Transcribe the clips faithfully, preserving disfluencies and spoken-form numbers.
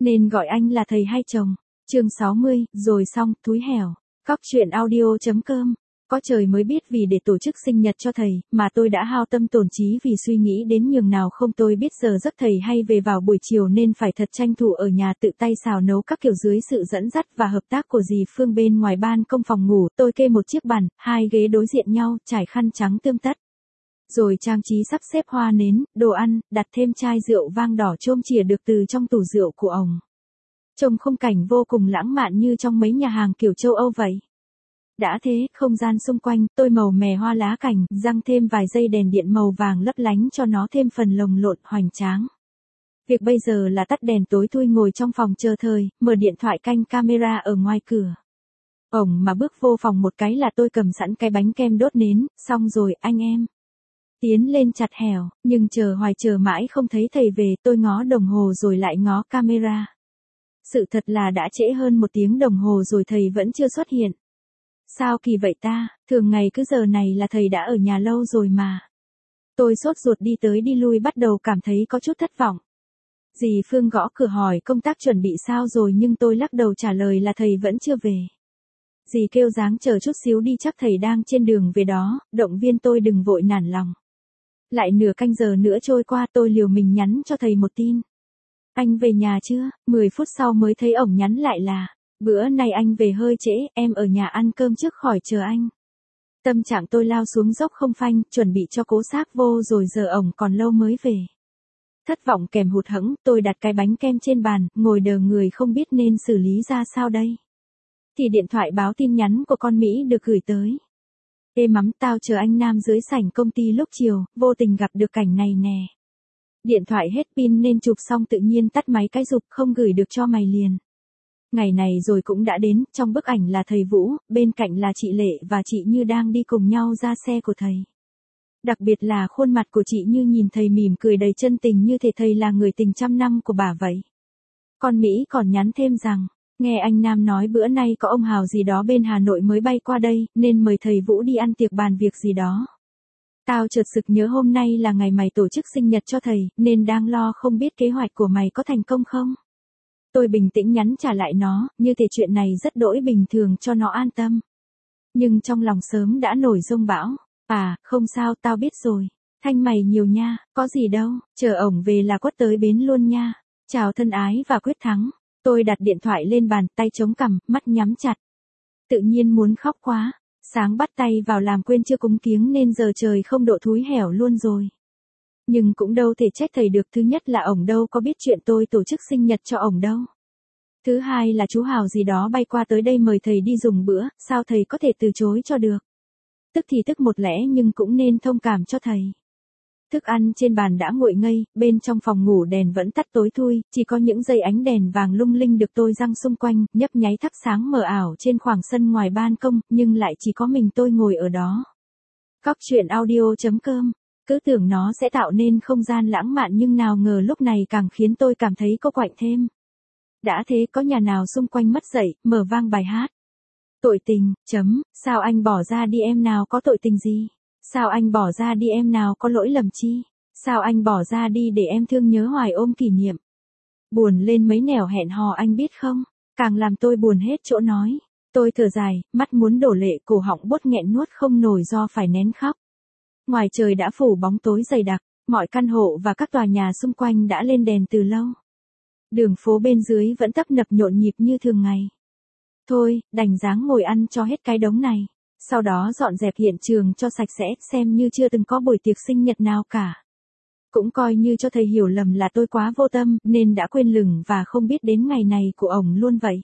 Nên gọi anh là thầy hay chồng. Chương sáu mươi, rồi xong, túi hẻo. Cóc truyện audio.com. Có trời mới biết vì để tổ chức sinh nhật cho thầy, mà tôi đã hao tâm tổn trí vì suy nghĩ đến nhường nào không tôi biết giờ giấc thầy hay về vào buổi chiều nên phải thật tranh thủ ở nhà tự tay xào nấu các kiểu dưới sự dẫn dắt và hợp tác của dì Phương bên ngoài ban công phòng ngủ. Tôi kê một chiếc bàn, hai ghế đối diện nhau, trải khăn trắng tươm tất. Rồi trang trí sắp xếp hoa nến, đồ ăn, đặt thêm chai rượu vang đỏ chôm chìa được từ trong tủ rượu của ông. Trông khung cảnh vô cùng lãng mạn như trong mấy nhà hàng kiểu châu Âu vậy. Đã thế, không gian xung quanh, tôi màu mè hoa lá cành, răng thêm vài dây đèn điện màu vàng lấp lánh cho nó thêm phần lồng lộn hoành tráng. Việc bây giờ là tắt đèn tối thui ngồi trong phòng chờ thời, mở điện thoại canh camera ở ngoài cửa. Ổng mà bước vô phòng một cái là tôi cầm sẵn cái bánh kem đốt nến, xong rồi anh em. Tiến lên chặt hẻo, nhưng chờ hoài chờ mãi không thấy thầy về, tôi ngó đồng hồ rồi lại ngó camera. Sự thật là đã trễ hơn một tiếng đồng hồ rồi thầy vẫn chưa xuất hiện. Sao kỳ vậy ta, thường ngày cứ giờ này là thầy đã ở nhà lâu rồi mà. Tôi sốt ruột đi tới đi lui bắt đầu cảm thấy có chút thất vọng. Dì Phương gõ cửa hỏi công tác chuẩn bị sao rồi nhưng tôi lắc đầu trả lời là thầy vẫn chưa về. Dì kêu dáng chờ chút xíu đi chắc thầy đang trên đường về đó, động viên tôi đừng vội nản lòng. Lại nửa canh giờ nữa trôi qua tôi liều mình nhắn cho thầy một tin. Anh về nhà chưa? mười phút sau mới thấy ổng nhắn lại là, bữa nay anh về hơi trễ, em ở nhà ăn cơm trước khỏi chờ anh. Tâm trạng tôi lao xuống dốc không phanh, chuẩn bị cho cố xác vô rồi giờ ổng còn lâu mới về. Thất vọng kèm hụt hẫng, tôi đặt cái bánh kem trên bàn, ngồi đờ người không biết nên xử lý ra sao đây. Thì điện thoại báo tin nhắn của con Mỹ được gửi tới. Ê mắm, tao chờ anh Nam dưới sảnh công ty lúc chiều, vô tình gặp được cảnh này nè. Điện thoại hết pin nên chụp xong tự nhiên tắt máy cái giục không gửi được cho mày liền. Ngày này rồi cũng đã đến, trong bức ảnh là thầy Vũ, bên cạnh là chị Lệ và chị Như đang đi cùng nhau ra xe của thầy. Đặc biệt là khuôn mặt của chị Như nhìn thầy mỉm cười đầy chân tình như thể thầy là người tình trăm năm của bà vậy. Con Mỹ còn nhắn thêm rằng, nghe anh Nam nói bữa nay có ông Hào gì đó bên Hà Nội mới bay qua đây, nên mời thầy Vũ đi ăn tiệc bàn việc gì đó. Tao chợt sực nhớ hôm nay là ngày mày tổ chức sinh nhật cho thầy, nên đang lo không biết kế hoạch của mày có thành công không. Tôi bình tĩnh nhắn trả lại nó, như thể chuyện này rất đỗi bình thường cho nó an tâm. Nhưng trong lòng sớm đã nổi giông bão. À, không sao, tao biết rồi. Thanh mày nhiều nha, có gì đâu, chờ ổng về là quất tới bến luôn nha. Chào thân ái và quyết thắng. Tôi đặt điện thoại lên bàn, tay chống cằm, mắt nhắm chặt. Tự nhiên muốn khóc quá. Sáng bắt tay vào làm quên chưa cúng kiếng nên giờ trời không độ thúi hẻo luôn rồi. Nhưng cũng đâu thể trách thầy được, thứ nhất là ổng đâu có biết chuyện tôi tổ chức sinh nhật cho ổng đâu. Thứ hai là chú Hào gì đó bay qua tới đây mời thầy đi dùng bữa, sao thầy có thể từ chối cho được. Tức thì tức một lẽ nhưng cũng nên thông cảm cho thầy. Thức ăn trên bàn đã nguội ngây, bên trong phòng ngủ đèn vẫn tắt tối thui, chỉ có những dây ánh đèn vàng lung linh được tôi răng xung quanh, nhấp nháy thắp sáng mờ ảo trên khoảng sân ngoài ban công, nhưng lại chỉ có mình tôi ngồi ở đó. Cóc truyện audio.com. Cứ tưởng nó sẽ tạo nên không gian lãng mạn nhưng nào ngờ lúc này càng khiến tôi cảm thấy cô quạnh thêm. Đã thế có nhà nào xung quanh mất dậy, mở vang bài hát. Tội tình, chấm, sao anh bỏ ra đi em nào có tội tình gì? Sao anh bỏ ra đi em nào có lỗi lầm chi? Sao anh bỏ ra đi để em thương nhớ hoài ôm kỷ niệm? Buồn lên mấy nẻo hẹn hò anh biết không? Càng làm tôi buồn hết chỗ nói. Tôi thở dài, mắt muốn đổ lệ, cổ họng bốt nghẹn nuốt không nổi do phải nén khóc. Ngoài trời đã phủ bóng tối dày đặc, mọi căn hộ và các tòa nhà xung quanh đã lên đèn từ lâu. Đường phố bên dưới vẫn tấp nập nhộn nhịp như thường ngày. Thôi, đành dáng ngồi ăn cho hết cái đống này. Sau đó dọn dẹp hiện trường cho sạch sẽ, xem như chưa từng có buổi tiệc sinh nhật nào cả. Cũng coi như cho thầy hiểu lầm là tôi quá vô tâm, nên đã quên lửng và không biết đến ngày này của ổng luôn vậy.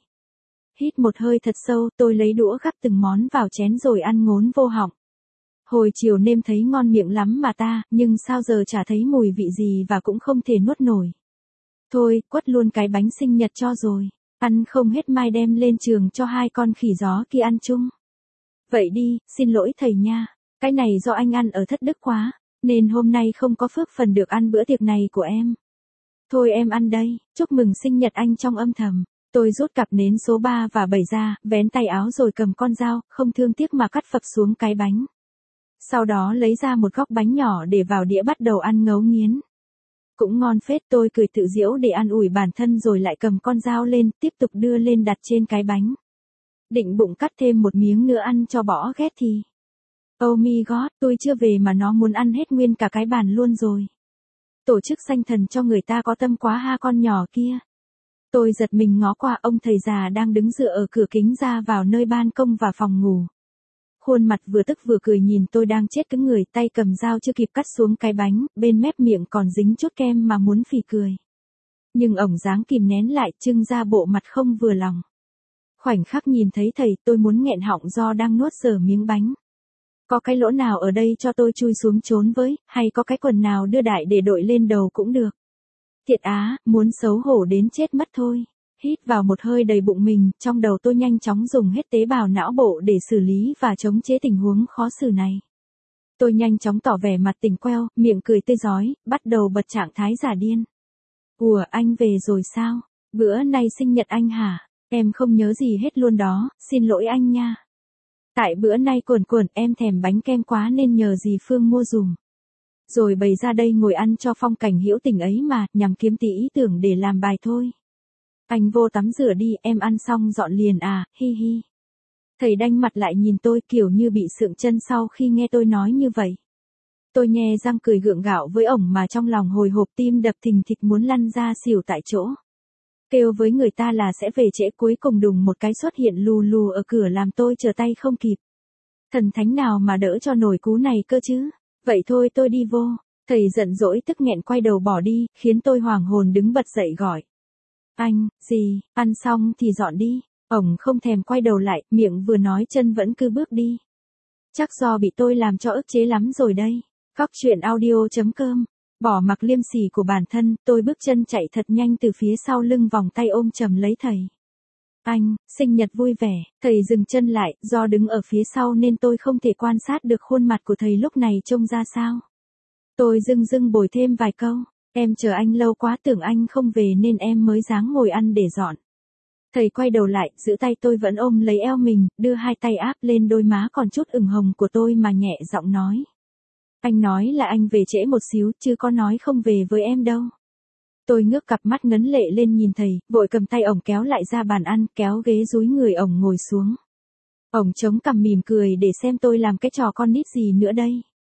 Hít một hơi thật sâu, tôi lấy đũa gắp từng món vào chén rồi ăn ngốn vô họng. Hồi chiều nêm thấy ngon miệng lắm mà ta, nhưng sao giờ chả thấy mùi vị gì và cũng không thể nuốt nổi. Thôi, quất luôn cái bánh sinh nhật cho rồi. Ăn không hết mai đem lên trường cho hai con khỉ gió kia ăn chung. Vậy đi, xin lỗi thầy nha. Cái này do anh ăn ở thất đức quá, nên hôm nay không có phước phần được ăn bữa tiệc này của em. Thôi em ăn đây, chúc mừng sinh nhật anh trong âm thầm. Tôi rút cặp nến số ba và bảy ra, vén tay áo rồi cầm con dao, không thương tiếc mà cắt phập xuống cái bánh. Sau đó lấy ra một góc bánh nhỏ để vào đĩa bắt đầu ăn ngấu nghiến. Cũng ngon phết, tôi cười tự giễu để an ủi bản thân rồi lại cầm con dao lên, tiếp tục đưa lên đặt trên cái bánh. Định bụng cắt thêm một miếng nữa ăn cho bỏ ghét thì. Oh my god, tôi chưa về mà nó muốn ăn hết nguyên cả cái bàn luôn rồi. Tổ chức sanh thần cho người ta có tâm quá ha con nhỏ kia. Tôi giật mình ngó qua ông thầy già đang đứng dựa ở cửa kính ra vào nơi ban công và phòng ngủ. Khuôn mặt vừa tức vừa cười nhìn tôi đang chết cứng người, tay cầm dao chưa kịp cắt xuống cái bánh, bên mép miệng còn dính chút kem mà muốn phì cười. Nhưng ổng dáng kìm nén lại, trưng ra bộ mặt không vừa lòng. Khoảnh khắc nhìn thấy thầy, tôi muốn nghẹn họng do đang nuốt dở miếng bánh. Có cái lỗ nào ở đây cho tôi chui xuống trốn với, hay có cái quần nào đưa đại để đội lên đầu cũng được. Thiệt á, muốn xấu hổ đến chết mất thôi. Hít vào một hơi đầy bụng mình, trong đầu tôi nhanh chóng dùng hết tế bào não bộ để xử lý và chống chế tình huống khó xử này. Tôi nhanh chóng tỏ vẻ mặt tỉnh queo, miệng cười tươi rói, bắt đầu bật trạng thái giả điên. Ủa, anh về rồi sao? Bữa nay sinh nhật anh hả? Em không nhớ gì hết luôn đó, xin lỗi anh nha. Tại bữa nay cuồn cuộn em thèm bánh kem quá nên nhờ dì Phương mua dùm. Rồi bày ra đây ngồi ăn cho phong cảnh hữu tình ấy mà, nhằm kiếm tí ý tưởng để làm bài thôi. Anh vô tắm rửa đi, em ăn xong dọn liền à, hi hi. Thầy đanh mặt lại nhìn tôi kiểu như bị sượng chân sau khi nghe tôi nói như vậy. Tôi nhe răng cười gượng gạo với ổng mà trong lòng hồi hộp tim đập thình thịch muốn lăn ra xỉu tại chỗ. Kêu với người ta là sẽ về trễ, cuối cùng đùng một cái xuất hiện lù lù ở cửa làm tôi trở tay không kịp. Thần thánh nào mà đỡ cho nổi cú này cơ chứ. Vậy thôi tôi đi vô. Thầy giận dỗi tức nghẹn quay đầu bỏ đi, khiến tôi hoàng hồn đứng bật dậy gọi. Anh, gì, ăn xong thì dọn đi. Ổng không thèm quay đầu lại, miệng vừa nói chân vẫn cứ bước đi. Chắc do bị tôi làm cho ức chế lắm rồi đây. Góc truyện audio chấm com. Bỏ mặc liêm sỉ của bản thân, tôi bước chân chạy thật nhanh từ phía sau lưng vòng tay ôm chầm lấy thầy. Anh, sinh nhật vui vẻ. Thầy dừng chân lại, do đứng ở phía sau nên tôi không thể quan sát được khuôn mặt của thầy lúc này trông ra sao. Tôi dưng dưng bồi thêm vài câu. Em chờ anh lâu quá, tưởng anh không về nên em mới dáng ngồi ăn để dọn. Thầy quay đầu lại, giữ tay tôi vẫn ôm lấy eo mình, đưa hai tay áp lên đôi má còn chút ửng hồng của tôi mà nhẹ giọng nói. Anh nói là anh về trễ một xíu, chứ có nói không về với em đâu. Tôi ngước cặp mắt ngấn lệ lên nhìn thầy, vội cầm tay ổng kéo lại ra bàn ăn, kéo ghế dúi người ổng ngồi xuống. Ổng chống cằm mỉm cười để xem tôi làm cái trò con nít gì nữa đây.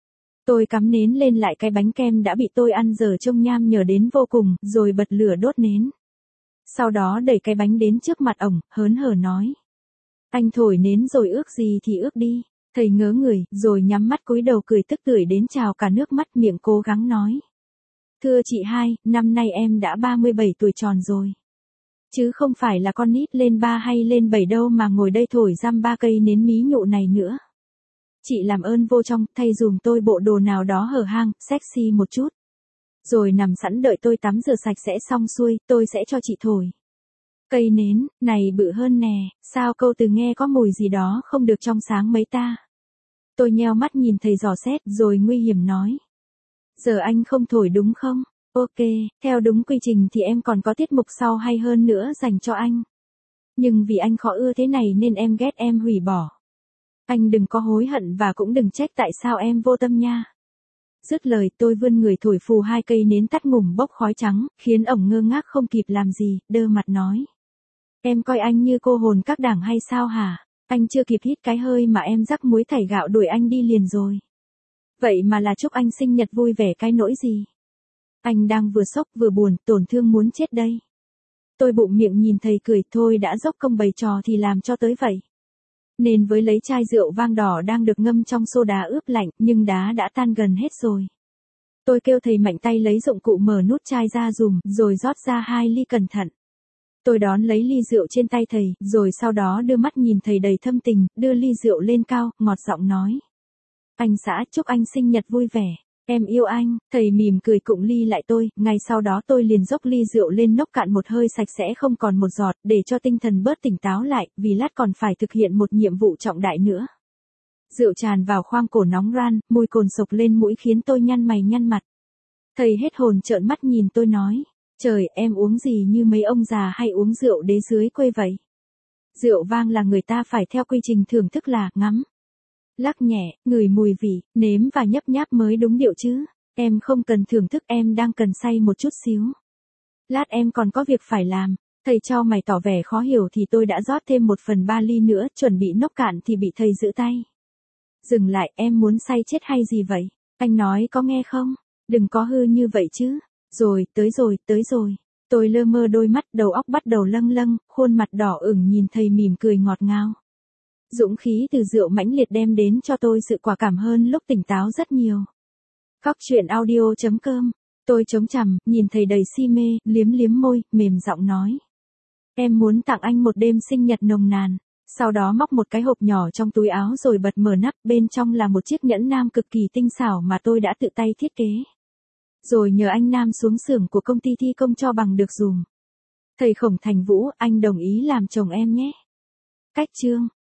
Tôi cắm nến lên lại cái bánh kem đã bị tôi ăn dở trông nham nhở đến vô cùng, rồi bật lửa đốt nến. Sau đó đẩy cái bánh đến trước mặt ổng, hớn hở nói. Anh thổi nến rồi ước gì thì ước đi. Thầy ngớ người, rồi nhắm mắt cúi đầu cười tức tưởi đến trào cả nước mắt, miệng cố gắng nói. Thưa chị hai, năm nay em đã ba mươi bảy tuổi tròn rồi. Chứ không phải là con nít lên ba hay lên bảy đâu mà ngồi đây thổi răm ba cây nến mí nhụ này nữa. Chị làm ơn vô trong, thay dùm tôi bộ đồ nào đó hở hang, sexy một chút. Rồi nằm sẵn đợi tôi tắm rửa sạch sẽ xong xuôi, tôi sẽ cho chị thổi. Cây nến, này bự hơn nè, sao câu từ nghe có mùi gì đó không được trong sáng mấy ta. Tôi nheo mắt nhìn thầy dò xét rồi nguy hiểm nói. Giờ anh không thổi đúng không? Ok, theo đúng quy trình thì em còn có tiết mục sau hay hơn nữa dành cho anh. Nhưng vì anh khó ưa thế này nên em ghét em hủy bỏ. Anh đừng có hối hận và cũng đừng trách tại sao em vô tâm nha. Dứt lời tôi vươn người thổi phù hai cây nến tắt ngủm bốc khói trắng, khiến ổng ngơ ngác không kịp làm gì, đơ mặt nói. Em coi anh như cô hồn các đảng hay sao hả? Anh chưa kịp hít cái hơi mà em rắc muối thảy gạo đuổi anh đi liền rồi. Vậy mà là chúc anh sinh nhật vui vẻ cái nỗi gì? Anh đang vừa sốc vừa buồn, tổn thương muốn chết đây. Tôi bụng miệng nhìn thầy cười, thôi đã dốc công bày trò thì làm cho tới vậy. Nên với lấy chai rượu vang đỏ đang được ngâm trong xô đá ướp lạnh, nhưng đá đã tan gần hết rồi. Tôi kêu thầy mạnh tay lấy dụng cụ mở nút chai ra dùm, rồi rót ra hai ly cẩn thận. Tôi đón lấy ly rượu trên tay thầy, rồi sau đó đưa mắt nhìn thầy đầy thâm tình, đưa ly rượu lên cao, ngọt giọng nói. Anh xã, chúc anh sinh nhật vui vẻ. Em yêu anh. Thầy mỉm cười cụng ly lại tôi, ngay sau đó tôi liền dốc ly rượu lên nốc cạn một hơi sạch sẽ không còn một giọt, để cho tinh thần bớt tỉnh táo lại, vì lát còn phải thực hiện một nhiệm vụ trọng đại nữa. Rượu tràn vào khoang cổ nóng ran, mùi cồn sộc lên mũi khiến tôi nhăn mày nhăn mặt. Thầy hết hồn trợn mắt nhìn tôi nói. Trời, em uống gì như mấy ông già hay uống rượu đế dưới quê vậy? Rượu vang là người ta phải theo quy trình thưởng thức là ngắm, lắc nhẹ, ngửi mùi vị, nếm và nhấp nháp mới đúng điệu chứ. Em không cần thưởng thức, em đang cần say một chút xíu. Lát em còn có việc phải làm. Thầy cho mày tỏ vẻ khó hiểu thì tôi đã rót thêm một phần ba ly nữa, chuẩn bị nốc cạn thì bị thầy giữ tay. Dừng lại, em muốn say chết hay gì vậy? Anh nói có nghe không? Đừng có hư như vậy chứ. Rồi, tới rồi, tới rồi. Tôi lơ mơ đôi mắt, đầu óc bắt đầu lâng lâng, khuôn mặt đỏ ửng nhìn thầy mỉm cười ngọt ngào. Dũng khí từ rượu mãnh liệt đem đến cho tôi sự quả cảm hơn lúc tỉnh táo rất nhiều. Cóc truyện audio chấm com. Tôi chống cằm, nhìn thầy đầy si mê, liếm liếm môi, mềm giọng nói. Em muốn tặng anh một đêm sinh nhật nồng nàn. Sau đó móc một cái hộp nhỏ trong túi áo rồi bật mở nắp, bên trong là một chiếc nhẫn nam cực kỳ tinh xảo mà tôi đã tự tay thiết kế. Rồi nhờ anh nam xuống xưởng của công ty thi công cho bằng được dùm. Thầy Khổng Thành Vũ, anh đồng ý làm chồng em nhé. Cách chương.